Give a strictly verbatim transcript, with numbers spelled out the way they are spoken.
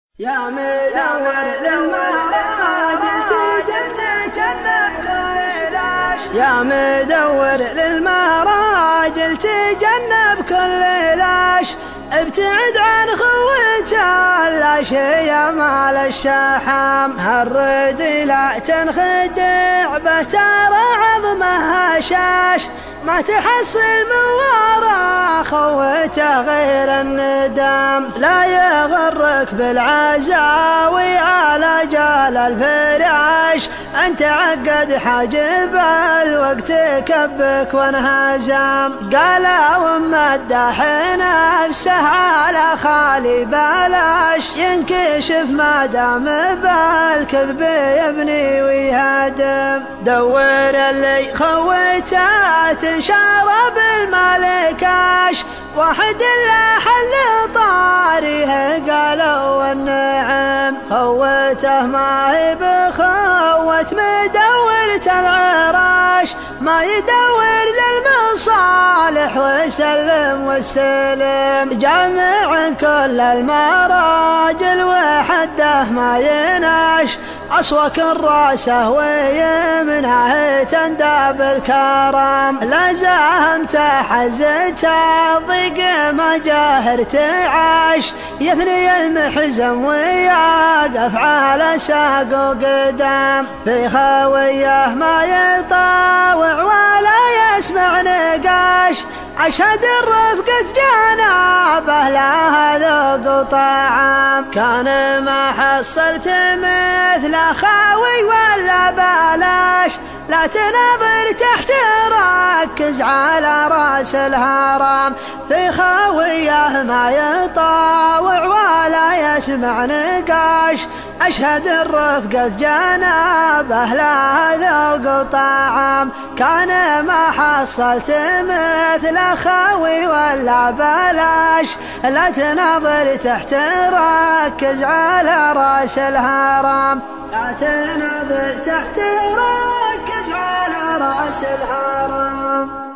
يا مدور للمراجل تجنك النبلاش، يا مدور للمراجل تجنب كل لاش، ابتعد عن خوته اللاشي يا مال الشحام، هالرد لا تنخدع به ترى عظمه هشاش، ما تحصل من ورا خوته غير الندم، لا يغرك بالعزاوي على جال الفراش، انت عقد حاجب الوقت كبك وانهزم، قال ومدح نفسه على خالي بلاش، ينكشف ما دام بالكذب يبني ويهدم، دور اللي خوته تنشر بالمالكاش، واحد لا حل طاريه قالوا النعم، خوته ما هي بخوة مدورة العراش، ما يدور للمصالح وسلم واستلم، جامع كل المراجل وحده ما يناش، أصوك الراسه ويمنه تندب الكرم، لازمت حزته ضيق مجاهر تعاش، يثني المحزم ويقف على ساق وقدام، في خويه ما يطاوع ولا يسمع نقاش، أشهد الرفقة جنابه لها ذوق وطعام، كان ما حصلت مثل خاوي ولا بلاش، لا تناظر تحت ركز على راس الهرم، في خاويه ما يطاوع ولا يسمع نقاش، أشهد الرفقة جنابه لها ذوق وطعام، كان ما حصلت مثل خاوي ولا بلاش، لا تناظر تحت ركز على راس الهرم، لا تناظر تحت ركز على راس الهرم.